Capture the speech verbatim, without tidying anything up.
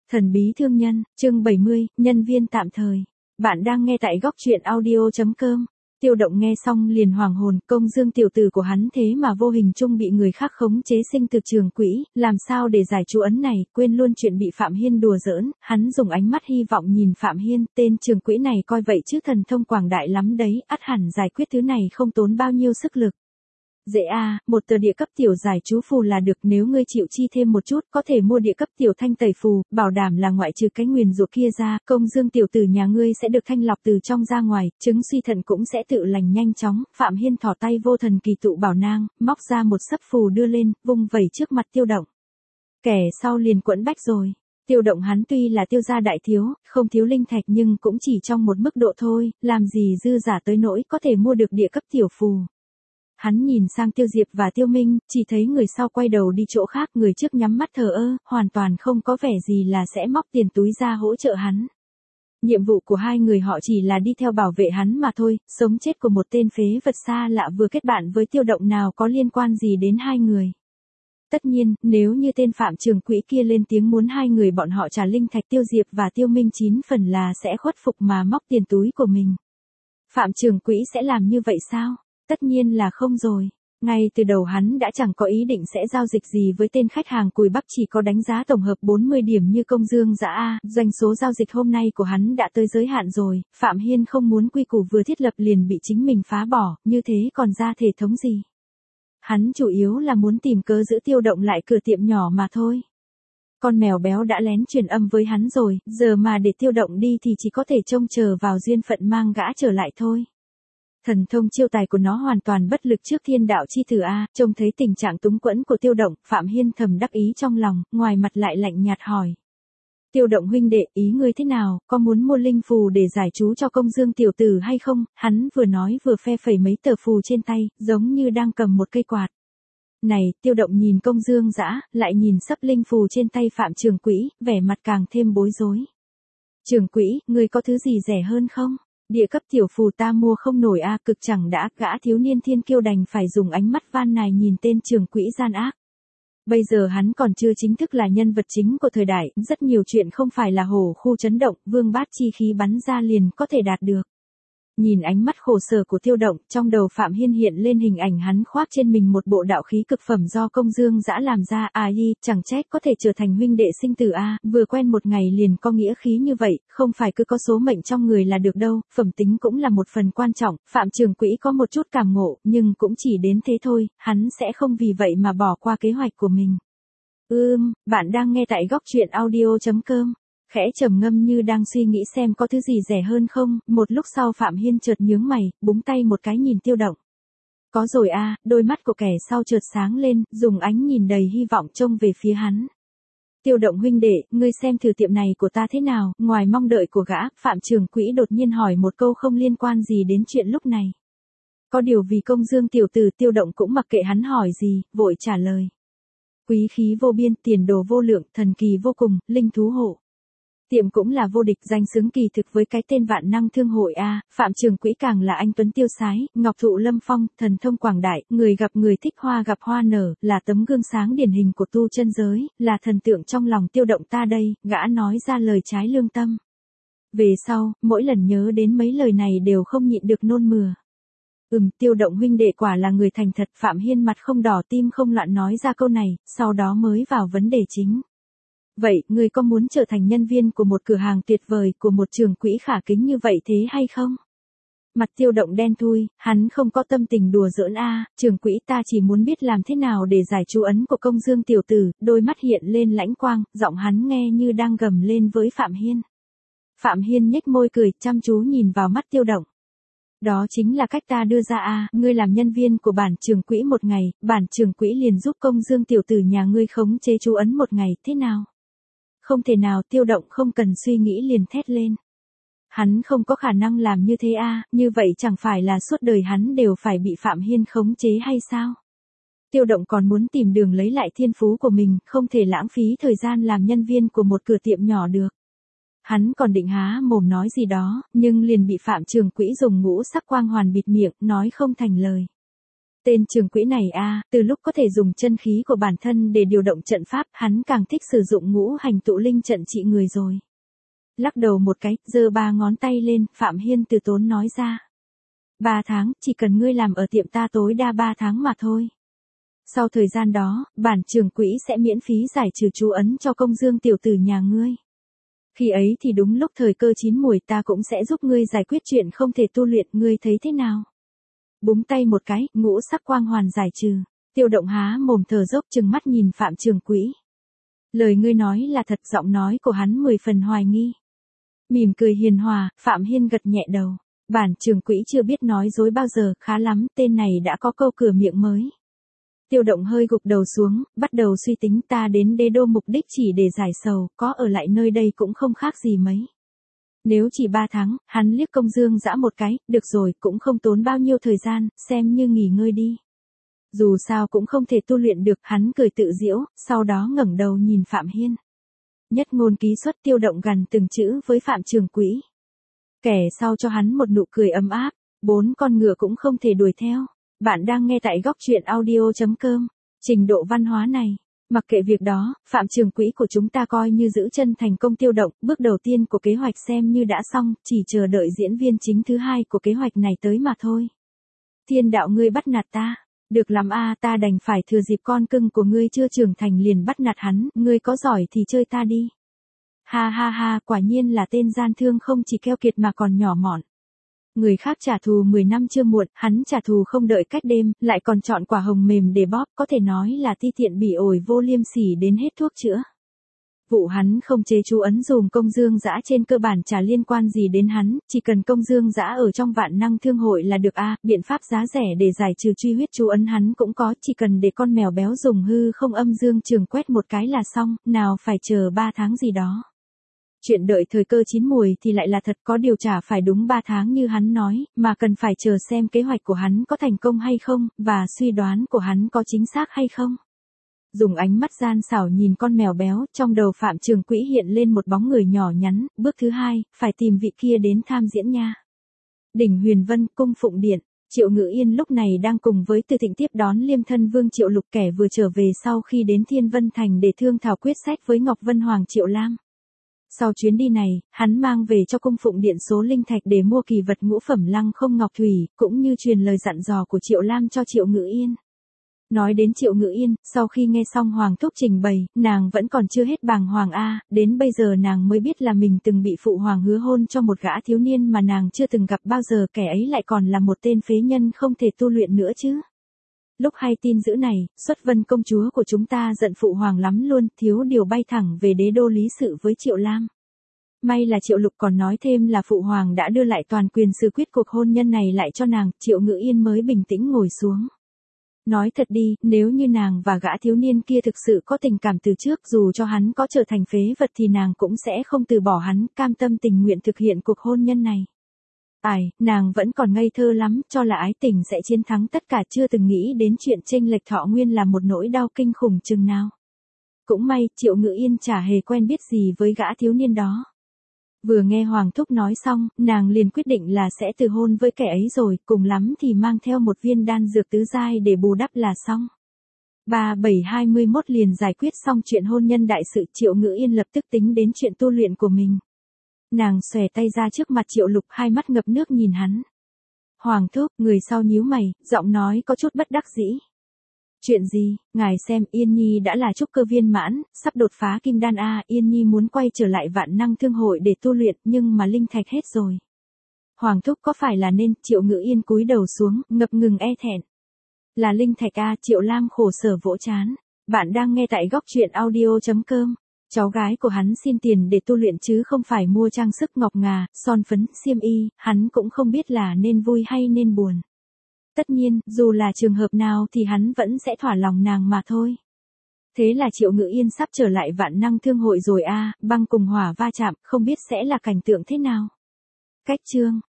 Thần bí thương nhân, chương bảy mươi, nhân viên tạm thời. Bạn đang nghe tại góc truyện audio.com. Tiêu Động nghe xong liền hoàng hồn, Công Dương tiểu tử của hắn thế mà vô hình chung bị người khác khống chế sinh từ trường quỹ, làm sao để giải chú ấn này, quên luôn chuyện bị Phạm Hiên đùa giỡn, hắn dùng ánh mắt hy vọng nhìn Phạm Hiên, tên trường quỹ này coi vậy chứ thần thông quảng đại lắm đấy, ắt hẳn giải quyết thứ này không tốn bao nhiêu sức lực. Dễ à, một tờ địa cấp tiểu giải chú phù là được, nếu ngươi chịu chi thêm một chút, có thể mua địa cấp tiểu thanh tẩy phù, bảo đảm là ngoại trừ cái nguyền rủa kia ra, Công Dương tiểu tử nhà ngươi sẽ được thanh lọc từ trong ra ngoài, chứng suy thận cũng sẽ tự lành nhanh chóng. Phạm Hiên thò tay vô thần kỳ tụ bảo nang, móc ra một sấp phù đưa lên, vung vẩy trước mặt Tiêu Động. Kẻ sau liền quẫn bách rồi. Tiêu Động hắn tuy là Tiêu gia đại thiếu, không thiếu linh thạch nhưng cũng chỉ trong một mức độ thôi, làm gì dư giả tới nỗi có thể mua được địa cấp tiểu phù. Hắn nhìn sang Tiêu Diệp và Tiêu Minh, chỉ thấy người sau quay đầu đi chỗ khác, người trước nhắm mắt thờ ơ, hoàn toàn không có vẻ gì là sẽ móc tiền túi ra hỗ trợ hắn. Nhiệm vụ của hai người họ chỉ là đi theo bảo vệ hắn mà thôi, sống chết của một tên phế vật xa lạ vừa kết bạn với Tiêu Động nào có liên quan gì đến hai người. Tất nhiên, nếu như tên Phạm Trường Quỹ kia lên tiếng muốn hai người bọn họ trả linh thạch, Tiêu Diệp và Tiêu Minh chín phần là sẽ khuất phục mà móc tiền túi của mình. Phạm Trường Quỹ sẽ làm như vậy sao? Tất nhiên là không rồi. Ngay từ đầu hắn đã chẳng có ý định sẽ giao dịch gì với tên khách hàng cùi bắp chỉ có đánh giá tổng hợp bốn mươi điểm như Công Dương Dã A, doanh số giao dịch hôm nay của hắn đã tới giới hạn rồi, Phạm Hiên không muốn quy củ vừa thiết lập liền bị chính mình phá bỏ, như thế còn ra thể thống gì. Hắn chủ yếu là muốn tìm cớ giữ Tiêu Động lại cửa tiệm nhỏ mà thôi. Con mèo béo đã lén truyền âm với hắn rồi, giờ mà để Tiêu Động đi thì chỉ có thể trông chờ vào duyên phận mang gã trở lại thôi. Thần thông chiêu tài của nó hoàn toàn bất lực trước thiên đạo chi tử A, trông thấy tình trạng túng quẫn của Tiêu Động, Phạm Hiên thầm đắc ý trong lòng, ngoài mặt lại lạnh nhạt hỏi. Tiêu Động huynh đệ, ý ngươi thế nào, có muốn mua linh phù để giải chú cho Công Dương tiểu tử hay không? Hắn vừa nói vừa phe phẩy mấy tờ phù trên tay, giống như đang cầm một cây quạt. Này, Tiêu Động nhìn Công Dương Dã, lại nhìn sấp linh phù trên tay Phạm Trường Quỹ, vẻ mặt càng thêm bối rối. Trường Quỹ, ngươi có thứ gì rẻ hơn không? Địa cấp tiểu phù ta mua không nổi a, cực chẳng đã, gã thiếu niên thiên kiêu đành phải dùng ánh mắt van nài nhìn tên Trường Quỹ gian ác. Bây giờ hắn còn chưa chính thức là nhân vật chính của thời đại, rất nhiều chuyện không phải là hổ khu chấn động, vương bát chi khí bắn ra liền có thể đạt được. Nhìn ánh mắt khổ sở của Tiêu Động, trong đầu Phạm Hiên hiện lên hình ảnh hắn khoác trên mình một bộ đạo khí cực phẩm do Công Dương Dã làm ra, à y, chẳng trách có thể trở thành huynh đệ sinh tử a, vừa quen một ngày liền có nghĩa khí như vậy, không phải cứ có số mệnh trong người là được đâu, phẩm tính cũng là một phần quan trọng, Phạm Trường Quỹ có một chút cảm ngộ, nhưng cũng chỉ đến thế thôi, hắn sẽ không vì vậy mà bỏ qua kế hoạch của mình. Ừm, bạn đang nghe tại góc truyện audio.com. Khẽ trầm ngâm như đang suy nghĩ xem có thứ gì rẻ hơn không, một lúc sau Phạm Hiên chợt nhướng mày, búng tay một cái nhìn Tiêu Động. Có rồi a, đôi mắt của kẻ sau chợt sáng lên, dùng ánh nhìn đầy hy vọng trông về phía hắn. Tiêu Động huynh đệ, ngươi xem thử tiệm này của ta thế nào, ngoài mong đợi của gã, Phạm Trường Quỹ đột nhiên hỏi một câu không liên quan gì đến chuyện lúc này. Có điều vì Công Dương tiểu tử, Tiêu Động cũng mặc kệ hắn hỏi gì, vội trả lời. Quý khí vô biên, tiền đồ vô lượng, thần kỳ vô cùng, linh thú hộ. Tiệm cũng là vô địch, danh xứng kỳ thực với cái tên vạn năng thương hội a, Phạm Trường Quỹ càng là anh tuấn tiêu sái, ngọc thụ lâm phong, thần thông quảng đại, người gặp người thích hoa gặp hoa nở, là tấm gương sáng điển hình của tu chân giới, là thần tượng trong lòng Tiêu Động ta đây, gã nói ra lời trái lương tâm. Về sau, mỗi lần nhớ đến mấy lời này đều không nhịn được nôn mửa. Ừm, Tiêu Động huynh đệ quả là người thành thật, Phạm Hiên mặt không đỏ tim không loạn nói ra câu này, sau đó mới vào vấn đề chính. Vậy, ngươi có muốn trở thành nhân viên của một cửa hàng tuyệt vời, của một trường quỹ khả kính như vậy thế hay không? Mặt Tiêu Động đen thui, hắn không có tâm tình đùa giỡn a, trường quỹ ta chỉ muốn biết làm thế nào để giải chú ấn của Công Dương tiểu tử, đôi mắt hiện lên lãnh quang, giọng hắn nghe như đang gầm lên với Phạm Hiên. Phạm Hiên nhếch môi cười, chăm chú nhìn vào mắt Tiêu Động. Đó chính là cách ta đưa ra a, ngươi làm nhân viên của bản trường quỹ một ngày, bản trường quỹ liền giúp Công Dương tiểu tử nhà ngươi khống chế chú ấn một ngày, thế nào? Không thể nào, Tiêu Động không cần suy nghĩ liền thét lên. Hắn không có khả năng làm như thế a, như vậy chẳng phải là suốt đời hắn đều phải bị Phạm Hiên khống chế hay sao? Tiêu Động còn muốn tìm đường lấy lại thiên phú của mình, không thể lãng phí thời gian làm nhân viên của một cửa tiệm nhỏ được. Hắn còn định há mồm nói gì đó, nhưng liền bị Phạm Trường Quỹ dùng ngũ sắc quang hoàn bịt miệng, nói không thành lời. Tên trưởng quỹ này a, từ lúc có thể dùng chân khí của bản thân để điều động trận pháp, hắn càng thích sử dụng ngũ hành tụ linh trận trị người rồi. Lắc đầu một cái, giơ ba ngón tay lên, Phạm Hiên từ tốn nói ra. Ba tháng, chỉ cần ngươi làm ở tiệm ta tối đa ba tháng mà thôi. Sau thời gian đó, bản trưởng quỹ sẽ miễn phí giải trừ chú ấn cho Công Dương tiểu tử nhà ngươi. Khi ấy thì đúng lúc thời cơ chín muồi, ta cũng sẽ giúp ngươi giải quyết chuyện không thể tu luyện, ngươi thấy thế nào? Búng tay một cái, ngũ sắc quang hoàn giải trừ. Tiêu Động há mồm thở dốc chừng mắt nhìn Phạm trưởng quỹ. Lời ngươi nói là thật, giọng nói của hắn mười phần hoài nghi. Mỉm cười hiền hòa, Phạm Hiên gật nhẹ đầu. Bản trưởng quỹ chưa biết nói dối bao giờ, khá lắm, tên này đã có câu cửa miệng mới. Tiêu Động hơi gục đầu xuống, bắt đầu suy tính, ta đến đế đô mục đích chỉ để giải sầu, có ở lại nơi đây cũng không khác gì mấy. Nếu chỉ ba tháng, hắn liếc Công Dương Dã một cái, được rồi, cũng không tốn bao nhiêu thời gian, xem như nghỉ ngơi đi. Dù sao cũng không thể tu luyện được, hắn cười tự giễu, sau đó ngẩng đầu nhìn Phạm Hiên. Nhất ngôn ký xuất, Tiêu Động gằn từng chữ với Phạm trưởng quỹ. Kẻ sau cho hắn một nụ cười ấm áp, bốn con ngựa cũng không thể đuổi theo. Bạn đang nghe tại góc truyện audio chấm com. Trình độ văn hóa này, mặc kệ việc đó, Phạm trưởng quỹ của chúng ta coi như giữ chân thành công. Tiêu Động, bước đầu tiên của kế hoạch xem như đã xong, chỉ chờ đợi diễn viên chính thứ hai của kế hoạch này tới mà thôi. Thiên đạo, ngươi bắt nạt ta. Được lắm a, ta đành phải thừa dịp con cưng của ngươi chưa trưởng thành liền bắt nạt hắn, ngươi có giỏi thì chơi ta đi. Ha ha ha, quả nhiên là tên gian thương không chỉ keo kiệt mà còn nhỏ mọn. Người khác trả thù mười năm chưa muộn, hắn trả thù không đợi cách đêm, lại còn chọn quả hồng mềm để bóp, có thể nói là ti tiện bỉ ổi vô liêm sỉ đến hết thuốc chữa. Vụ hắn không chế chú ấn dùng Công Dương Dã trên cơ bản chả liên quan gì đến hắn, chỉ cần Công Dương Dã ở trong Vạn Năng Thương hội là được a, biện pháp giá rẻ để giải trừ truy huyết chú ấn hắn cũng có, chỉ cần để con mèo béo dùng hư không âm dương trường quét một cái là xong, nào phải chờ ba tháng gì đó. Chuyện đợi thời cơ chín muồi thì lại là thật, có điều chả phải đúng ba tháng như hắn nói, mà cần phải chờ xem kế hoạch của hắn có thành công hay không, và suy đoán của hắn có chính xác hay không. Dùng ánh mắt gian xảo nhìn con mèo béo, trong đầu Phạm trưởng quỹ hiện lên một bóng người nhỏ nhắn, bước thứ hai, phải tìm vị kia đến tham diễn nha. Đỉnh Huyền Vân, cung Phụng Điện, Triệu Ngữ Yên lúc này đang cùng với Từ Thịnh tiếp đón Liêm Thân Vương Triệu Lục, kẻ vừa trở về sau khi đến Thiên Vân Thành để thương thảo quyết sách với Ngọc Vân Hoàng Triệu Lam. Sau chuyến đi này, hắn mang về cho cung Phụng Điện số linh thạch để mua kỳ vật ngũ phẩm lăng không ngọc thủy, cũng như truyền lời dặn dò của Triệu Lam cho Triệu Ngữ Yên. Nói đến Triệu Ngữ Yên, sau khi nghe xong Hoàng thúc trình bày, nàng vẫn còn chưa hết bàng hoàng a, đến bây giờ nàng mới biết là mình từng bị phụ hoàng hứa hôn cho một gã thiếu niên mà nàng chưa từng gặp bao giờ, kẻ ấy lại còn là một tên phế nhân không thể tu luyện nữa chứ. Lúc hay tin dữ này, Xuất Vân công chúa của chúng ta giận phụ hoàng lắm luôn, thiếu điều bay thẳng về đế đô lý sự với Triệu Lam. May là Triệu Lục còn nói thêm là phụ hoàng đã đưa lại toàn quyền xử quyết cuộc hôn nhân này lại cho nàng, Triệu Ngữ Yên mới bình tĩnh ngồi xuống. Nói thật đi, nếu như nàng và gã thiếu niên kia thực sự có tình cảm từ trước, dù cho hắn có trở thành phế vật thì nàng cũng sẽ không từ bỏ hắn, cam tâm tình nguyện thực hiện cuộc hôn nhân này. Ai, nàng vẫn còn ngây thơ lắm, cho là ái tình sẽ chiến thắng tất cả, chưa từng nghĩ đến chuyện chênh lệch thọ nguyên là một nỗi đau kinh khủng chừng nào. Cũng may, Triệu Ngữ Yên chả hề quen biết gì với gã thiếu niên đó. Vừa nghe Hoàng thúc nói xong, nàng liền quyết định là sẽ từ hôn với kẻ ấy rồi, cùng lắm thì mang theo một viên đan dược tứ giai để bù đắp là xong. ba bảy hai mươi mốt liền giải quyết xong chuyện hôn nhân đại sự, Triệu Ngữ Yên lập tức tính đến chuyện tu luyện của mình. Nàng xòe tay ra trước mặt Triệu Lục, hai mắt ngập nước nhìn hắn. Hoàng thúc, người sau nhíu mày, giọng nói có chút bất đắc dĩ. Chuyện gì, ngài xem, Yên Nhi đã là trúc cơ viên mãn, sắp đột phá kim đan a, Yên Nhi muốn quay trở lại Vạn Năng Thương hội để tu luyện, nhưng mà linh thạch hết rồi. Hoàng thúc, có phải là nên? Triệu Ngữ Yên cúi đầu xuống, ngập ngừng e thẹn. Là linh thạch a, Triệu Lam khổ sở vỗ trán. Bạn đang nghe tại góc truyện audio chấm com. Cháu gái của hắn xin tiền để tu luyện chứ không phải mua trang sức ngọc ngà, son phấn, xiêm y, hắn cũng không biết là nên vui hay nên buồn. Tất nhiên, dù là trường hợp nào thì hắn vẫn sẽ thỏa lòng nàng mà thôi. Thế là Triệu Ngữ Yên sắp trở lại Vạn Năng Thương hội rồi a, băng cùng hỏa va chạm, không biết sẽ là cảnh tượng thế nào. Cách chương